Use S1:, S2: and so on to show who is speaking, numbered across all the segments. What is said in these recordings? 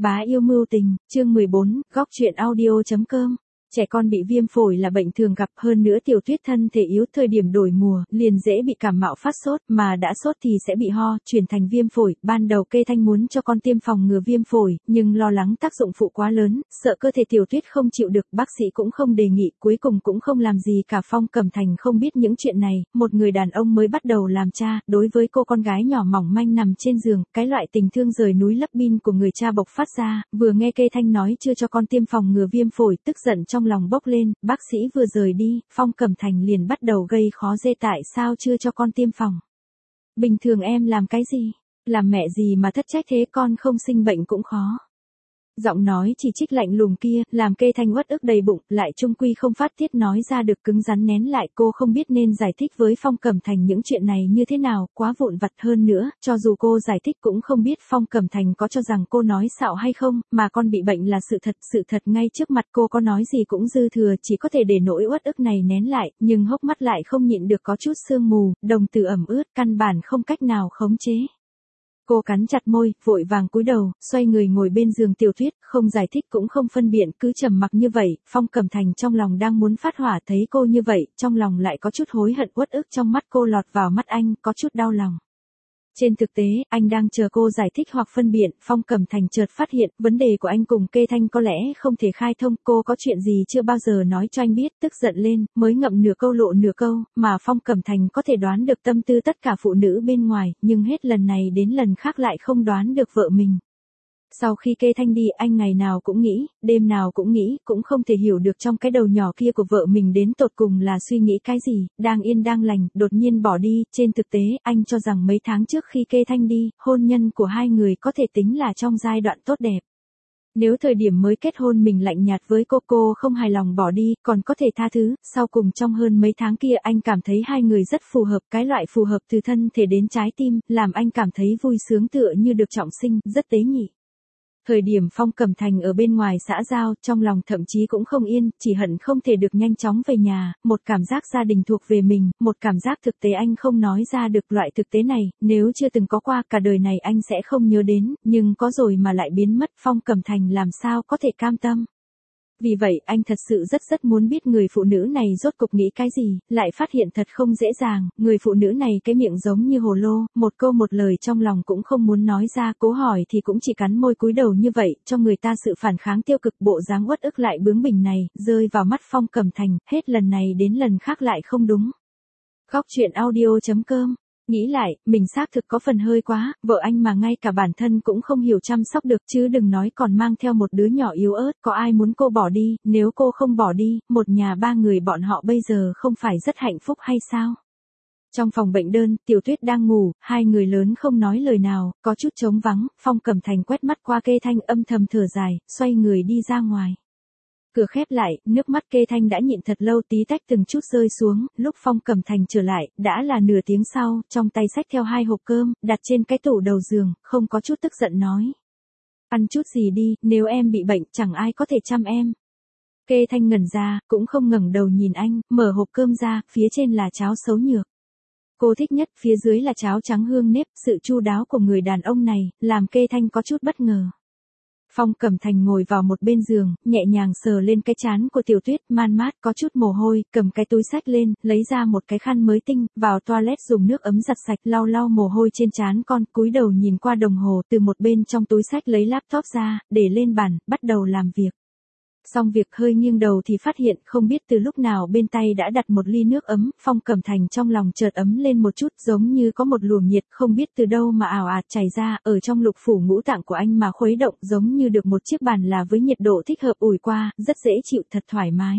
S1: Bá yêu mưu tình, chương 14, góc truyện audio.com. Trẻ con bị viêm phổi là bệnh thường gặp, hơn nữa Tiểu Tuyết thân thể yếu, thời điểm đổi mùa, liền dễ bị cảm mạo phát sốt, mà đã sốt thì sẽ bị ho, chuyển thành viêm phổi. Ban đầu Kê Thanh muốn cho con tiêm phòng ngừa viêm phổi, nhưng lo lắng tác dụng phụ quá lớn, sợ cơ thể Tiểu Tuyết không chịu được, bác sĩ cũng không đề nghị, cuối cùng cũng không làm gì cả. Phong Cẩm Thành không biết những chuyện này, một người đàn ông mới bắt đầu làm cha, đối với cô con gái nhỏ mỏng manh nằm trên giường, cái loại tình thương rời núi lấp bin của người cha bộc phát ra, vừa nghe Kê Thanh nói chưa cho con tiêm phòng ngừa viêm phổi, tức giận trong lòng bốc lên. Bác sĩ vừa rời đi, Phong Cẩm Thành liền bắt đầu gây khó dễ, tại sao chưa cho con tiêm phòng? Bình thường em làm cái gì? Làm mẹ gì mà thất trách thế, con không sinh bệnh cũng khó. Giọng nói chỉ trích lạnh lùng kia, làm Kê Thanh uất ức đầy bụng, lại trung quy không phát tiết nói ra được, cứng rắn nén lại. Cô không biết nên giải thích với Phong Cẩm Thành những chuyện này như thế nào, quá vụn vặt. Hơn nữa, cho dù cô giải thích cũng không biết Phong Cẩm Thành có cho rằng cô nói xạo hay không, mà con bị bệnh là sự thật ngay trước mặt cô, có nói gì cũng dư thừa, chỉ có thể để nỗi uất ức này nén lại, nhưng hốc mắt lại không nhịn được có chút sương mù, đồng tử ẩm ướt, căn bản không cách nào khống chế. Cô cắn chặt môi, vội vàng cúi đầu, xoay người ngồi bên giường Tiểu Tuyết, không giải thích cũng không phân biện, cứ trầm mặc như vậy. Phong Cẩm Thành trong lòng đang muốn phát hỏa, thấy cô như vậy, trong lòng lại có chút hối hận, uất ức trong mắt cô lọt vào mắt anh, có chút đau lòng. Trên thực tế, anh đang chờ cô giải thích hoặc phân biện. Phong Cẩm Thành chợt phát hiện, vấn đề của anh cùng Kê Thanh có lẽ không thể khai thông, cô có chuyện gì chưa bao giờ nói cho anh biết, tức giận lên, mới ngậm nửa câu lộ nửa câu, mà Phong Cẩm Thành có thể đoán được tâm tư tất cả phụ nữ bên ngoài, nhưng hết lần này đến lần khác lại không đoán được vợ mình. Sau khi Kê Thanh đi, anh ngày nào cũng nghĩ, đêm nào cũng nghĩ, cũng không thể hiểu được trong cái đầu nhỏ kia của vợ mình đến tột cùng là suy nghĩ cái gì, đang yên đang lành, đột nhiên bỏ đi. Trên thực tế, anh cho rằng mấy tháng trước khi Kê Thanh đi, hôn nhân của hai người có thể tính là trong giai đoạn tốt đẹp. Nếu thời điểm mới kết hôn mình lạnh nhạt với cô không hài lòng bỏ đi, còn có thể tha thứ, sau cùng trong hơn mấy tháng kia anh cảm thấy hai người rất phù hợp, cái loại phù hợp từ thân thể đến trái tim, làm anh cảm thấy vui sướng tựa như được trọng sinh, rất tế nhị. Thời điểm Phong Cẩm Thành ở bên ngoài xã giao, trong lòng thậm chí cũng không yên, chỉ hận không thể được nhanh chóng về nhà, một cảm giác gia đình thuộc về mình, một cảm giác thực tế anh không nói ra được. Loại thực tế này, nếu chưa từng có qua, cả đời này anh sẽ không nhớ đến, nhưng có rồi mà lại biến mất, Phong Cẩm Thành làm sao có thể cam tâm. Vì vậy, anh thật sự rất muốn biết người phụ nữ này rốt cục nghĩ cái gì, lại phát hiện thật không dễ dàng, người phụ nữ này cái miệng giống như hồ lô, một câu một lời trong lòng cũng không muốn nói ra, cố hỏi thì cũng chỉ cắn môi cúi đầu như vậy, cho người ta sự phản kháng tiêu cực. Bộ dáng uất ức lại bướng bỉnh này, rơi vào mắt Phong Cẩm Thành, hết lần này đến lần khác lại không đúng. Góc truyện audio.com. Nghĩ lại, mình xác thực có phần hơi quá, vợ anh mà ngay cả bản thân cũng không hiểu chăm sóc được, chứ đừng nói còn mang theo một đứa nhỏ yếu ớt. Có ai muốn cô bỏ đi, nếu cô không bỏ đi, một nhà ba người bọn họ bây giờ không phải rất hạnh phúc hay sao? Trong phòng bệnh đơn, Tiểu Tuyết đang ngủ, hai người lớn không nói lời nào, có chút trống vắng. Phong Cẩm Thành quét mắt qua Kê Thanh, âm thầm thở dài, xoay người đi ra ngoài. Cửa khép lại, nước mắt Kê Thanh đã nhịn thật lâu, tí tách từng chút rơi xuống. Lúc Phong Cẩm Thành trở lại, đã là nửa tiếng sau, trong tay xách theo 2 hộp cơm, đặt trên cái tủ đầu giường, không có chút tức giận nói. Ăn chút gì đi, nếu em bị bệnh, chẳng ai có thể chăm em. Kê Thanh ngẩn ra, cũng không ngẩng đầu nhìn anh, mở hộp cơm ra, phía trên là cháo xấu nhược. Cô thích nhất, phía dưới là cháo trắng hương nếp, sự chu đáo của người đàn ông này, làm Kê Thanh có chút bất ngờ. Phong Cẩm Thành ngồi vào một bên giường, nhẹ nhàng sờ lên cái trán của Tiểu Tuyết, man mát, có chút mồ hôi, cầm cái túi xách lên, lấy ra một cái khăn mới tinh, vào toilet dùng nước ấm giặt sạch, lau mồ hôi trên trán con, cúi đầu nhìn qua đồng hồ, từ một bên trong túi xách lấy laptop ra, để lên bàn, bắt đầu làm việc. Xong việc hơi nghiêng đầu thì phát hiện không biết từ lúc nào bên tay đã đặt một ly nước ấm. Phong Cẩm Thành trong lòng chợt ấm lên một chút, giống như có một luồng nhiệt không biết từ đâu mà ào ạt chảy ra, ở trong lục phủ ngũ tạng của anh mà khuấy động, giống như được một chiếc bàn là với nhiệt độ thích hợp ủi qua, rất dễ chịu, thật thoải mái.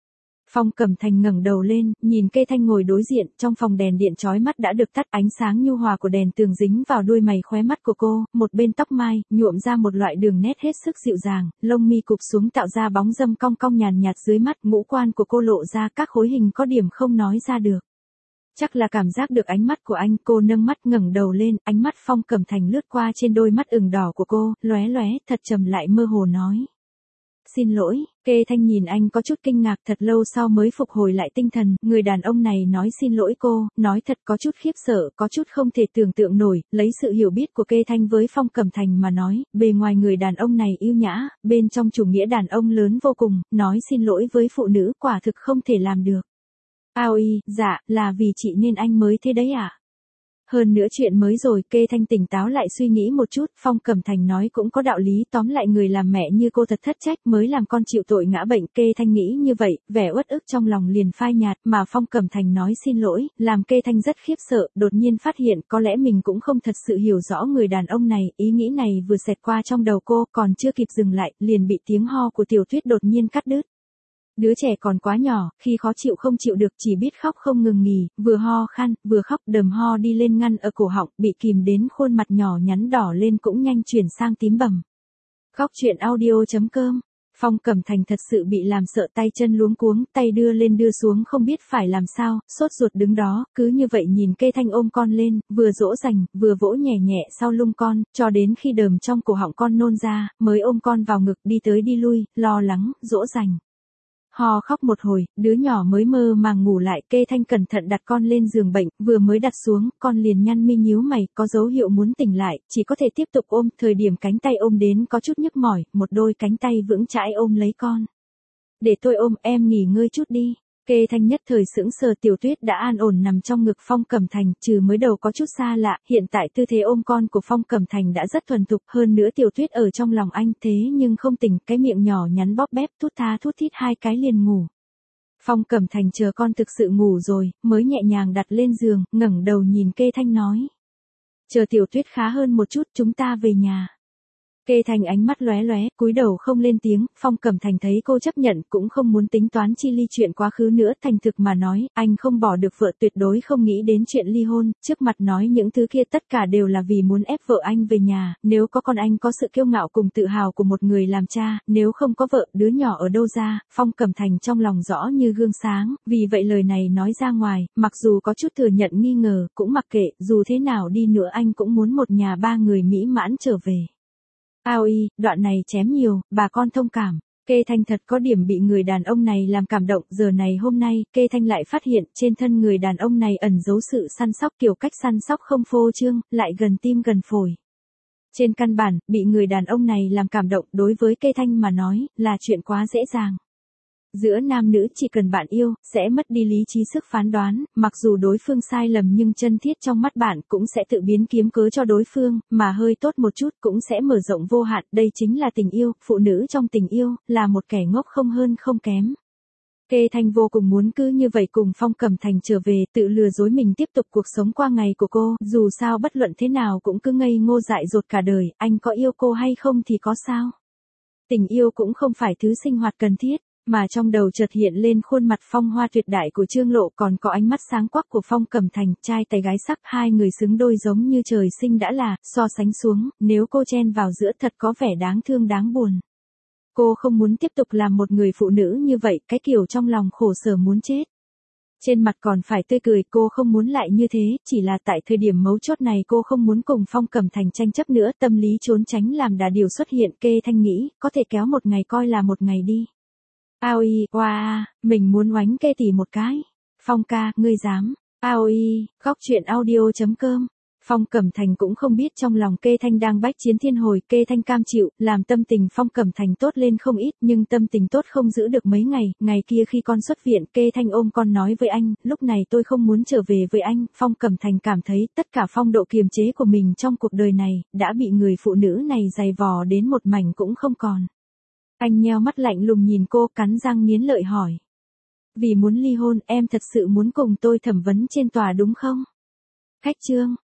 S1: Phong Cẩm Thành ngẩng đầu lên, nhìn Kê Thanh ngồi đối diện, trong phòng đèn điện chói mắt đã được tắt, ánh sáng nhu hòa của đèn tường dính vào đuôi mày khóe mắt của cô, một bên tóc mai, nhuộm ra một loại đường nét hết sức dịu dàng, lông mi cụp xuống tạo ra bóng râm cong cong nhàn nhạt dưới mắt, ngũ quan của cô lộ ra các khối hình có điểm không nói ra được. Chắc là cảm giác được ánh mắt của anh, cô nâng mắt ngẩng đầu lên, ánh mắt Phong Cẩm Thành lướt qua trên đôi mắt ửng đỏ của cô, lóe, thật trầm lại mơ hồ nói. xin lỗi. Kê Thanh nhìn anh có chút kinh ngạc, thật lâu sau mới phục hồi lại tinh thần, người đàn ông này nói xin lỗi cô, nói thật có chút khiếp sợ, có chút không thể tưởng tượng nổi, lấy sự hiểu biết của Kê Thanh với Phong Cẩm Thành mà nói, bề ngoài người đàn ông này yêu nhã, bên trong chủ nghĩa đàn ông lớn vô cùng, nói xin lỗi với phụ nữ quả thực không thể làm được. Dạ, là vì chị nên anh mới thế đấy ạ. Hơn nữa chuyện mới rồi, Kê Thanh tỉnh táo lại suy nghĩ một chút, Phong Cẩm Thành nói cũng có đạo lý, tóm lại người làm mẹ như cô thật thất trách mới làm con chịu tội ngã bệnh. Kê Thanh nghĩ như vậy, vẻ uất ức trong lòng liền phai nhạt, mà Phong Cẩm Thành nói xin lỗi, làm Kê Thanh rất khiếp sợ, đột nhiên phát hiện có lẽ mình cũng không thật sự hiểu rõ người đàn ông này, ý nghĩ này vừa xẹt qua trong đầu cô, còn chưa kịp dừng lại, liền bị tiếng ho của Tiểu Tuyết đột nhiên cắt đứt. Đứa trẻ còn quá nhỏ, khi khó chịu không chịu được chỉ biết khóc không ngừng nghỉ, vừa ho khan, vừa khóc, đờm ho đi lên ngăn ở cổ họng, bị kìm đến khuôn mặt nhỏ nhắn đỏ lên cũng nhanh chuyển sang tím bầm. Góc truyện audio.com. Phong Cẩm Thành thật sự bị làm sợ, tay chân luống cuống, tay đưa lên đưa xuống không biết phải làm sao, sốt ruột đứng đó, cứ như vậy nhìn Kê Thanh ôm con lên, vừa dỗ dành, vừa vỗ nhẹ nhẹ sau lưng con, cho đến khi đờm trong cổ họng con nôn ra, mới ôm con vào ngực đi tới đi lui, lo lắng, dỗ dành. Ho khóc một hồi, đứa nhỏ mới mơ màng ngủ lại. Kê Thanh cẩn thận đặt con lên giường bệnh, vừa mới đặt xuống, con liền nhăn mi nhíu mày, có dấu hiệu muốn tỉnh lại, chỉ có thể tiếp tục ôm, thời điểm cánh tay ôm đến có chút nhức mỏi, một đôi cánh tay vững chãi ôm lấy con. Để tôi ôm, em nghỉ ngơi chút đi. Kê Thanh nhất thời sững sờ. Tiểu Tuyết đã an ổn nằm trong ngực Phong Cẩm Thành, trừ mới đầu có chút xa lạ, hiện tại tư thế ôm con của Phong Cẩm Thành đã rất thuần thục, hơn nữa Tiểu Tuyết ở trong lòng anh, thế nhưng không tỉnh, cái miệng nhỏ nhắn bóp bép thút tha thút thít hai cái liền ngủ. Phong Cẩm Thành chờ con thực sự ngủ rồi, mới nhẹ nhàng đặt lên giường, ngẩng đầu nhìn Kê Thanh nói. Chờ Tiểu Tuyết khá hơn một chút, chúng ta về nhà. Kê Thanh ánh mắt lóe lóe, cúi đầu không lên tiếng. Phong Cẩm Thành thấy cô chấp nhận, cũng không muốn tính toán chi ly chuyện quá khứ nữa, thành thực mà nói, anh không bỏ được vợ, tuyệt đối không nghĩ đến chuyện ly hôn, trước mặt nói những thứ kia tất cả đều là vì muốn ép vợ anh về nhà, nếu có con anh có sự kiêu ngạo cùng tự hào của một người làm cha, nếu không có vợ, đứa nhỏ ở đâu ra. Phong Cẩm Thành trong lòng rõ như gương sáng, vì vậy lời này nói ra ngoài, mặc dù có chút thừa nhận nghi ngờ, cũng mặc kệ, dù thế nào đi nữa anh cũng muốn một nhà ba người mỹ mãn trở về. Đoạn này chém nhiều, bà con thông cảm. Kê Thanh thật có điểm bị người đàn ông này làm cảm động, giờ này hôm nay, Kê Thanh lại phát hiện, trên thân người đàn ông này ẩn giấu sự săn sóc, kiểu cách săn sóc không phô trương, lại gần tim gần phổi. Trên căn bản, bị người đàn ông này làm cảm động, đối với Kê Thanh mà nói, là chuyện quá dễ dàng. Giữa nam nữ chỉ cần bạn yêu, sẽ mất đi lý trí sức phán đoán, mặc dù đối phương sai lầm nhưng chân thiết trong mắt bạn cũng sẽ tự biến kiếm cớ cho đối phương, mà hơi tốt một chút cũng sẽ mở rộng vô hạn, đây chính là tình yêu, phụ nữ trong tình yêu, là một kẻ ngốc không hơn không kém. Kê Thanh vô cùng muốn cứ như vậy cùng Phong Cẩm Thành trở về, tự lừa dối mình tiếp tục cuộc sống qua ngày của cô, dù sao bất luận thế nào cũng cứ ngây ngô dại dột cả đời, anh có yêu cô hay không thì có sao. Tình yêu cũng không phải thứ sinh hoạt cần thiết. Mà trong đầu chợt hiện lên khuôn mặt phong hoa tuyệt đại của Trương Lộ, còn có ánh mắt sáng quắc của Phong Cẩm Thành, trai tài gái sắc, hai người xứng đôi giống như trời sinh đã là, so sánh xuống, nếu cô chen vào giữa thật có vẻ đáng thương đáng buồn. Cô không muốn tiếp tục làm một người phụ nữ như vậy, cái kiểu trong lòng khổ sở muốn chết. Trên mặt còn phải tươi cười, cô không muốn lại như thế, chỉ là tại thời điểm mấu chốt này cô không muốn cùng Phong Cẩm Thành tranh chấp nữa, tâm lý trốn tránh làm đà điều xuất hiện. Kê Thanh nghĩ, có thể kéo một ngày coi là một ngày đi. Mình muốn oánh Kê tỷ một cái. Phong ca, ngươi dám. Góc truyện audio.com. Phong Cẩm Thành cũng không biết trong lòng Kê Thanh đang bách chiến thiên hồi, Kê Thanh cam chịu, làm tâm tình Phong Cẩm Thành tốt lên không ít, nhưng tâm tình tốt không giữ được mấy ngày, ngày kia khi con xuất viện, Kê Thanh ôm con nói với anh, lúc này tôi không muốn trở về với anh. Phong Cẩm Thành cảm thấy tất cả phong độ kiềm chế của mình trong cuộc đời này, đã bị người phụ nữ này giày vò đến một mảnh cũng không còn. Anh nheo mắt lạnh lùng nhìn cô, cắn răng nghiến lợi hỏi. Vì muốn ly hôn, em thật sự muốn cùng tôi thẩm vấn trên tòa đúng không? Khách trương,